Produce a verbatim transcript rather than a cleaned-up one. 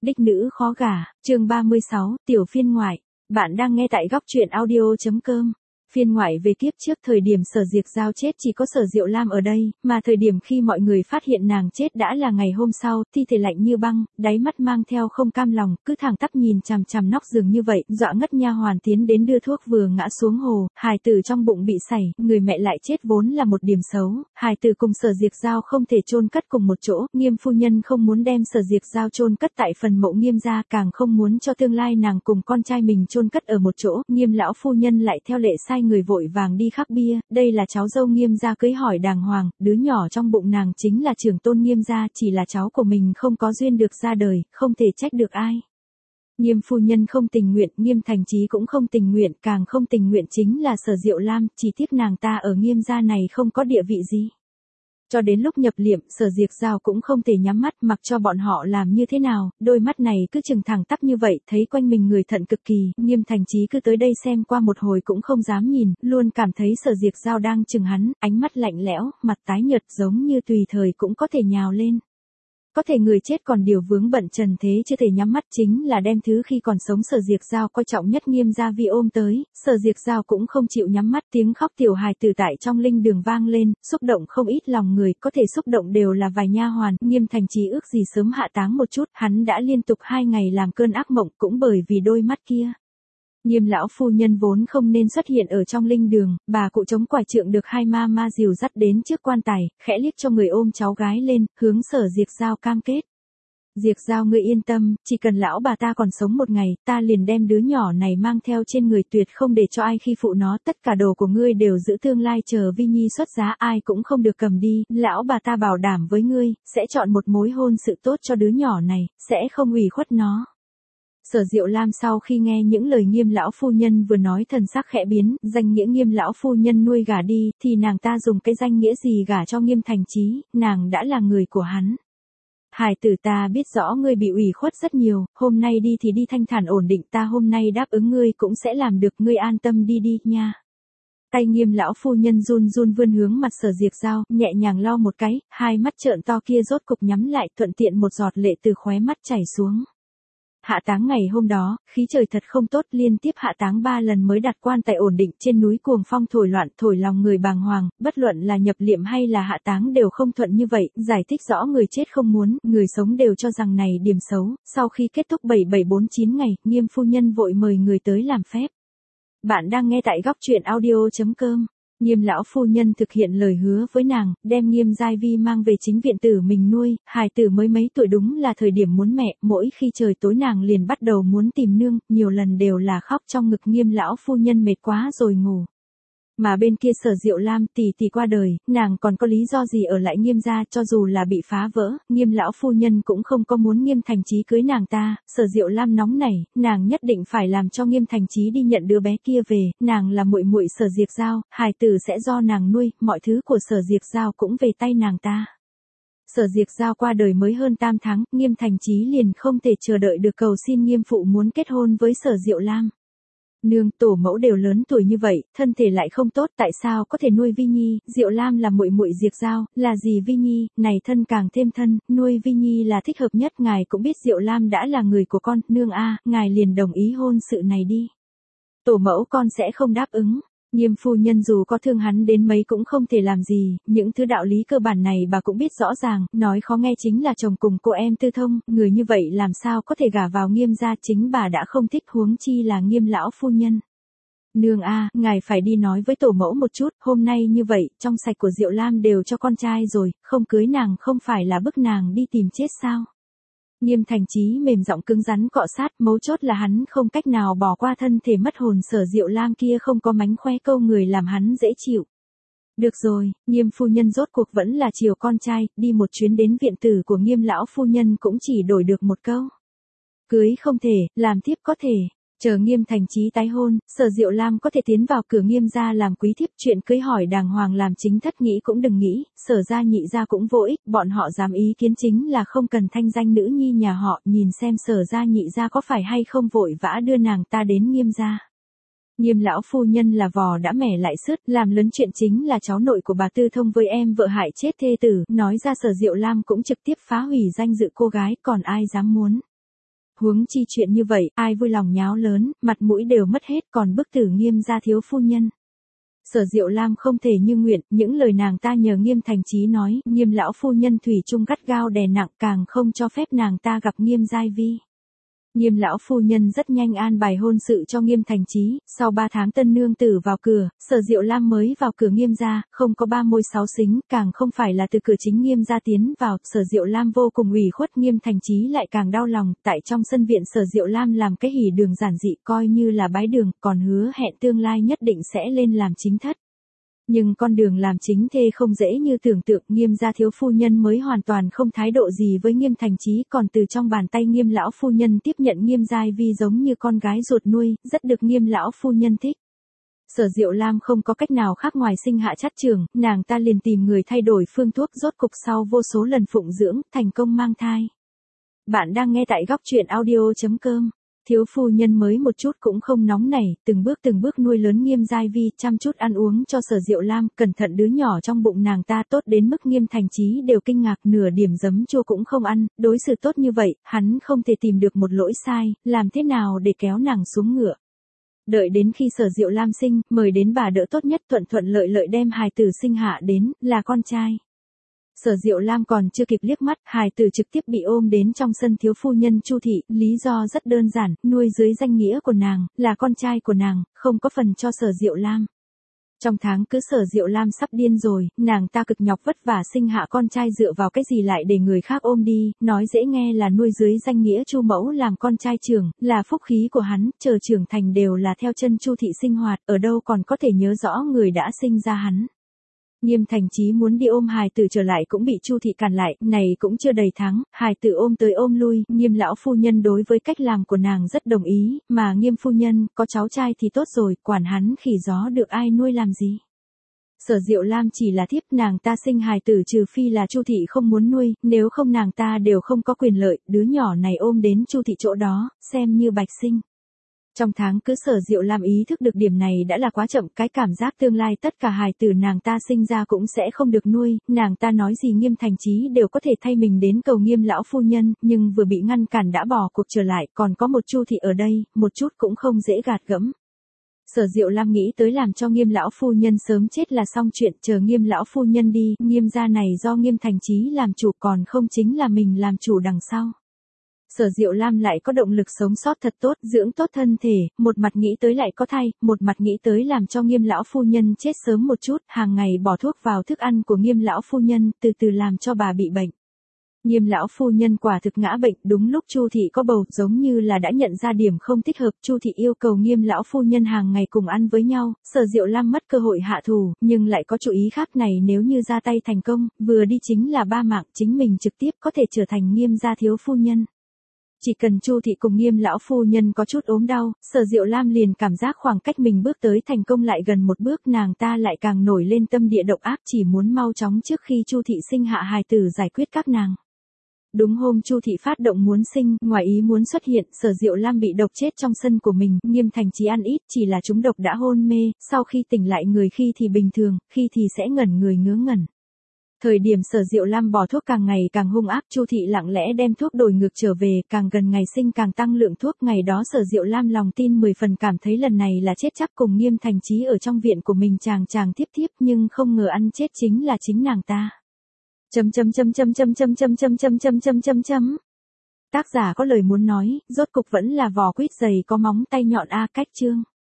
Đích nữ khó gả, chương ba mươi sáu, tiểu phiên ngoại. Bạn đang nghe tại góc truyện audio.com. Phiên ngoại về kiếp trước thời điểm Sở Diệc Giao chết chỉ có Sở Diệu Lam ở đây, mà thời điểm khi mọi người phát hiện nàng chết đã là ngày hôm sau, thi thể lạnh như băng, đáy mắt mang theo không cam lòng, cứ thẳng tắp nhìn chằm chằm nóc giường như vậy, dọa ngất nha hoàn tiến đến đưa thuốc vừa ngã xuống hồ, hài tử trong bụng bị sảy, người mẹ lại chết vốn là một điểm xấu, hài tử cùng Sở Diệc Giao không thể chôn cất cùng một chỗ, Nghiêm phu nhân không muốn đem Sở Diệc Giao chôn cất tại phần mộ Nghiêm gia, càng không muốn cho tương lai nàng cùng con trai mình chôn cất ở một chỗ, Nghiêm lão phu nhân lại theo lệ sai người vội vàng đi khắc bia, đây là cháu dâu Nghiêm gia cưới hỏi đàng hoàng, đứa nhỏ trong bụng nàng chính là trưởng tôn Nghiêm gia, chỉ là cháu của mình không có duyên được ra đời, không thể trách được ai. Nghiêm phu nhân không tình nguyện, Nghiêm Thành Chí cũng không tình nguyện, càng không tình nguyện chính là Sở Diệu Lam, chỉ tiếc nàng ta ở Nghiêm gia này không có địa vị gì. Cho đến lúc nhập liệm, Sở Diệc Giao cũng không thể nhắm mắt mặc cho bọn họ làm như thế nào, đôi mắt này cứ chừng thẳng tắp như vậy, thấy quanh mình người thận cực kỳ, Nghiêm Thành Chí cứ tới đây xem qua một hồi cũng không dám nhìn, luôn cảm thấy Sở Diệc Giao đang chừng hắn, ánh mắt lạnh lẽo, mặt tái nhợt giống như tùy thời cũng có thể nhào lên. Có thể người chết còn điều vướng bận trần thế chưa thể nhắm mắt chính là đem thứ khi còn sống Sở Diệc Giao coi trọng nhất Nghiêm gia vi ôm tới, Sở Diệc Giao cũng không chịu nhắm mắt, tiếng khóc tiểu hài tử tại trong linh đường vang lên, xúc động không ít lòng người, có thể xúc động đều là vài nha hoàn, Nghiêm Thành Chí ước gì sớm hạ táng một chút, hắn đã liên tục hai ngày làm cơn ác mộng cũng bởi vì đôi mắt kia. Nghiêm lão phu nhân vốn không nên xuất hiện ở trong linh đường, bà cụ chống quải trượng được hai ma ma dìu dắt đến trước quan tài, khẽ liếc cho người ôm cháu gái lên, hướng Sở Diệc Giao cam kết. Diệc Giao ngươi yên tâm, chỉ cần lão bà ta còn sống một ngày, ta liền đem đứa nhỏ này mang theo trên người tuyệt không để cho ai khi phụ nó, tất cả đồ của ngươi đều giữ tương lai chờ Vi Nhi xuất giá ai cũng không được cầm đi, lão bà ta bảo đảm với ngươi, sẽ chọn một mối hôn sự tốt cho đứa nhỏ này, sẽ không ủy khuất nó. Sở Diệu Lam sau khi nghe những lời Nghiêm lão phu nhân vừa nói thần sắc khẽ biến, danh nghĩa Nghiêm lão phu nhân nuôi gả đi, thì nàng ta dùng cái danh nghĩa gì gả cho Nghiêm Thành Chí, nàng đã là người của hắn. Hài tử ta biết rõ ngươi bị ủy khuất rất nhiều, hôm nay đi thì đi thanh thản ổn định, ta hôm nay đáp ứng ngươi cũng sẽ làm được, ngươi an tâm đi đi nha. Tay Nghiêm lão phu nhân run run vươn hướng mặt Sở Diệc Giao, nhẹ nhàng lau một cái, hai mắt trợn to kia rốt cục nhắm lại, thuận tiện một giọt lệ từ khóe mắt chảy xuống. Hạ táng ngày hôm đó, khí trời thật không tốt, liên tiếp hạ táng ba lần mới đặt quan tài ổn định, trên núi cuồng phong thổi loạn, thổi lòng người bàng hoàng, bất luận là nhập liệm hay là hạ táng đều không thuận như vậy, giải thích rõ người chết không muốn, người sống đều cho rằng này điểm xấu, sau khi kết thúc bảy bảy bốn chín ngày, Nghiêm phu nhân vội mời người tới làm phép. Bạn đang nghe tại góc truyện audio.com. Nghiêm lão phu nhân thực hiện lời hứa với nàng, đem Nghiêm Giai Vi mang về chính viện tử mình nuôi, hài tử mới mấy tuổi đúng là thời điểm muốn mẹ, mỗi khi trời tối nàng liền bắt đầu muốn tìm nương, nhiều lần đều là khóc trong ngực Nghiêm lão phu nhân mệt quá rồi ngủ. Mà bên kia Sở Diệu Lam tỷ tỷ qua đời, nàng còn có lý do gì ở lại Nghiêm gia, cho dù là bị phá vỡ, Nghiêm lão phu nhân cũng không có muốn Nghiêm Thành Chí cưới nàng ta, Sở Diệu Lam nóng nảy, nàng nhất định phải làm cho Nghiêm Thành Chí đi nhận đứa bé kia về, nàng là muội muội Sở Diệc Giao, hài tử sẽ do nàng nuôi, mọi thứ của Sở Diệc Giao cũng về tay nàng ta. Sở Diệc Giao qua đời mới hơn tam tháng, Nghiêm Thành Chí liền không thể chờ đợi được cầu xin Nghiêm phụ muốn kết hôn với Sở Diệu Lam. Nương, tổ mẫu đều lớn tuổi như vậy, thân thể lại không tốt, tại sao có thể nuôi Vi Nhi, Diệu Lam là muội muội Diệc Giao, là gì Vi Nhi, này thân càng thêm thân, nuôi Vi Nhi là thích hợp nhất, ngài cũng biết Diệu Lam đã là người của con, nương a, ngài liền đồng ý hôn sự này đi. Tổ mẫu con sẽ không đáp ứng. Nghiêm phu nhân dù có thương hắn đến mấy cũng không thể làm gì, những thứ đạo lý cơ bản này bà cũng biết rõ ràng, nói khó nghe chính là chồng cùng cô em tư thông, người như vậy làm sao có thể gả vào Nghiêm gia, chính bà đã không thích huống chi là Nghiêm lão phu nhân. Nương a, ngài phải đi nói với tổ mẫu một chút, hôm nay như vậy, trong sạch của Diệu Lam đều cho con trai rồi, không cưới nàng không phải là bức nàng đi tìm chết sao? Nghiêm Thành Chí mềm giọng cứng rắn cọ sát, mấu chốt là hắn không cách nào bỏ qua thân thể mất hồn Sở Diệu Lam kia không có mánh khoe câu người làm hắn dễ chịu. Được rồi, Nghiêm phu nhân rốt cuộc vẫn là chiều con trai, đi một chuyến đến viện tử của Nghiêm lão phu nhân cũng chỉ đổi được một câu. Cưới không thể, làm thiếp có thể. Chờ Nghiêm Thành Chí tái hôn, Sở Diệu Lam có thể tiến vào cửa Nghiêm gia làm quý thiếp, chuyện cưới hỏi đàng hoàng làm chính thất nghĩ cũng đừng nghĩ, Sở gia nhị gia cũng vô ích, bọn họ dám ý kiến chính là không cần thanh danh nữ nhi nhà họ, nhìn xem Sở gia nhị gia có phải hay không vội vã đưa nàng ta đến Nghiêm gia. Nghiêm lão phu nhân là vò đã mẻ lại sứt, làm lớn chuyện chính là cháu nội của bà tư thông với em vợ hại chết thê tử, nói ra Sở Diệu Lam cũng trực tiếp phá hủy danh dự cô gái, còn ai dám muốn. huống chi chuyện như vậy, ai vui lòng nháo lớn, mặt mũi đều mất hết còn bức tử Nghiêm gia thiếu phu nhân. Sở Diệu Lam không thể như nguyện, những lời nàng ta nhờ Nghiêm Thành Chí nói, Nghiêm lão phu nhân thủy chung gắt gao đè nặng càng không cho phép nàng ta gặp Nghiêm Giai Vi. Nghiêm lão phu nhân rất nhanh an bài hôn sự cho Nghiêm Thành Chí, sau ba tháng tân nương tử vào cửa, Sở Diệu Lam mới vào cửa Nghiêm gia, không có ba môi sáu xính, càng không phải là từ cửa chính Nghiêm gia tiến vào, Sở Diệu Lam vô cùng ủy khuất, Nghiêm Thành Chí lại càng đau lòng, tại trong sân viện Sở Diệu Lam làm cái hỉ đường giản dị coi như là bái đường, còn hứa hẹn tương lai nhất định sẽ lên làm chính thất. Nhưng con đường làm chính thê không dễ như tưởng tượng, Nghiêm gia thiếu phu nhân mới hoàn toàn không thái độ gì với Nghiêm Thành Chí, còn từ trong bàn tay Nghiêm lão phu nhân tiếp nhận Nghiêm Giai Vi giống như con gái ruột nuôi, rất được Nghiêm lão phu nhân thích. Sở Diệu Lam không có cách nào khác ngoài sinh hạ chắt trường, nàng ta liền tìm người thay đổi phương thuốc, rốt cục sau vô số lần phụng dưỡng, thành công mang thai. Bạn đang nghe tại góc truyện audio chấm com. Thiếu phu nhân mới một chút cũng không nóng nảy, từng bước từng bước nuôi lớn Nghiêm Giai Vi, chăm chút ăn uống cho Sở Diệu Lam, cẩn thận đứa nhỏ trong bụng nàng ta tốt đến mức Nghiêm Thành Chí đều kinh ngạc, nửa điểm giấm chua cũng không ăn, đối xử tốt như vậy, hắn không thể tìm được một lỗi sai, làm thế nào để kéo nàng xuống ngựa. Đợi đến khi Sở Diệu Lam sinh, mời đến bà đỡ tốt nhất, thuận thuận lợi lợi đem hài tử sinh hạ đến, là con trai. Sở Diệu Lam còn chưa kịp liếc mắt, hài tử trực tiếp bị ôm đến trong sân thiếu phu nhân Chu thị, lý do rất đơn giản, nuôi dưới danh nghĩa của nàng, là con trai của nàng, không có phần cho Sở Diệu Lam. Trong tháng cứ Sở Diệu Lam sắp điên rồi, nàng ta cực nhọc vất vả sinh hạ con trai dựa vào cái gì lại để người khác ôm đi, nói dễ nghe là nuôi dưới danh nghĩa Chu mẫu làm con trai trưởng, là phúc khí của hắn, chờ trưởng thành đều là theo chân Chu thị sinh hoạt, ở đâu còn có thể nhớ rõ người đã sinh ra hắn. Nghiêm Thành Chí muốn đi ôm hài tử trở lại cũng bị Chu thị cản lại, này cũng chưa đầy tháng, hài tử ôm tới ôm lui, Nghiêm lão phu nhân đối với cách làm của nàng rất đồng ý, mà Nghiêm phu nhân, có cháu trai thì tốt rồi, quản hắn khỉ gió được ai nuôi làm gì. Sở Diệu Lam chỉ là thiếp, nàng ta sinh hài tử trừ phi là Chu thị không muốn nuôi, nếu không nàng ta đều không có quyền lợi, đứa nhỏ này ôm đến Chu thị chỗ đó, xem như bạch sinh. Trong tháng cứ Sở Diệu Lam ý thức được điểm này đã là quá chậm, cái cảm giác tương lai tất cả hài tử nàng ta sinh ra cũng sẽ không được nuôi, nàng ta nói gì Nghiêm Thành Chí đều có thể thay mình đến cầu Nghiêm lão phu nhân, nhưng vừa bị ngăn cản đã bỏ cuộc trở lại, còn có một Chu thị ở đây, một chút cũng không dễ gạt gẫm. Sở Diệu Lam nghĩ tới làm cho Nghiêm lão phu nhân sớm chết là xong chuyện, chờ Nghiêm lão phu nhân đi, Nghiêm gia này do Nghiêm Thành Chí làm chủ còn không chính là mình làm chủ đằng sau. Sở Diệu Lam lại có động lực sống sót thật tốt, dưỡng tốt thân thể, một mặt nghĩ tới lại có thai, một mặt nghĩ tới làm cho Nghiêm lão phu nhân chết sớm một chút, hàng ngày bỏ thuốc vào thức ăn của Nghiêm lão phu nhân, từ từ làm cho bà bị bệnh. Nghiêm lão phu nhân quả thực ngã bệnh, đúng lúc Chu thị có bầu, giống như là đã nhận ra điểm không thích hợp, Chu thị yêu cầu Nghiêm lão phu nhân hàng ngày cùng ăn với nhau, Sở Diệu Lam mất cơ hội hạ thù, nhưng lại có chủ ý khác này, nếu như ra tay thành công, vừa đi chính là ba mạng, chính mình trực tiếp có thể trở thành Nghiêm gia thiếu phu nhân. Chỉ cần Chu thị cùng Nghiêm lão phu nhân có chút ốm đau, Sở Diệu Lam liền cảm giác khoảng cách mình bước tới thành công lại gần một bước, nàng ta lại càng nổi lên tâm địa độc ác, chỉ muốn mau chóng trước khi Chu thị sinh hạ hài tử giải quyết các nàng. Đúng hôm Chu thị phát động muốn sinh, ngoài ý muốn xuất hiện, Sở Diệu Lam bị độc chết trong sân của mình, Nghiêm Thành Chí ăn ít, chỉ là chúng độc đã hôn mê, sau khi tỉnh lại người khi thì bình thường, khi thì sẽ ngẩn người ngớ ngẩn. Thời điểm Sở Diệu Lam bỏ thuốc càng ngày càng hung ác, Chu thị lặng lẽ đem thuốc đổi ngược trở về, càng gần ngày sinh càng tăng lượng thuốc, ngày đó Sở Diệu Lam lòng tin mười phần cảm thấy lần này là chết chắc cùng Nghiêm Thành Chí ở trong viện của mình chàng chàng tiếp tiếp, nhưng không ngờ ăn chết chính là chính nàng ta. Chấm chấm chấm chấm chấm chấm chấm chấm chấm chấm chấm chấm chấm. Tác giả có lời muốn nói, rốt cục vẫn là vỏ quýt dày có móng tay nhọn a, cách chương.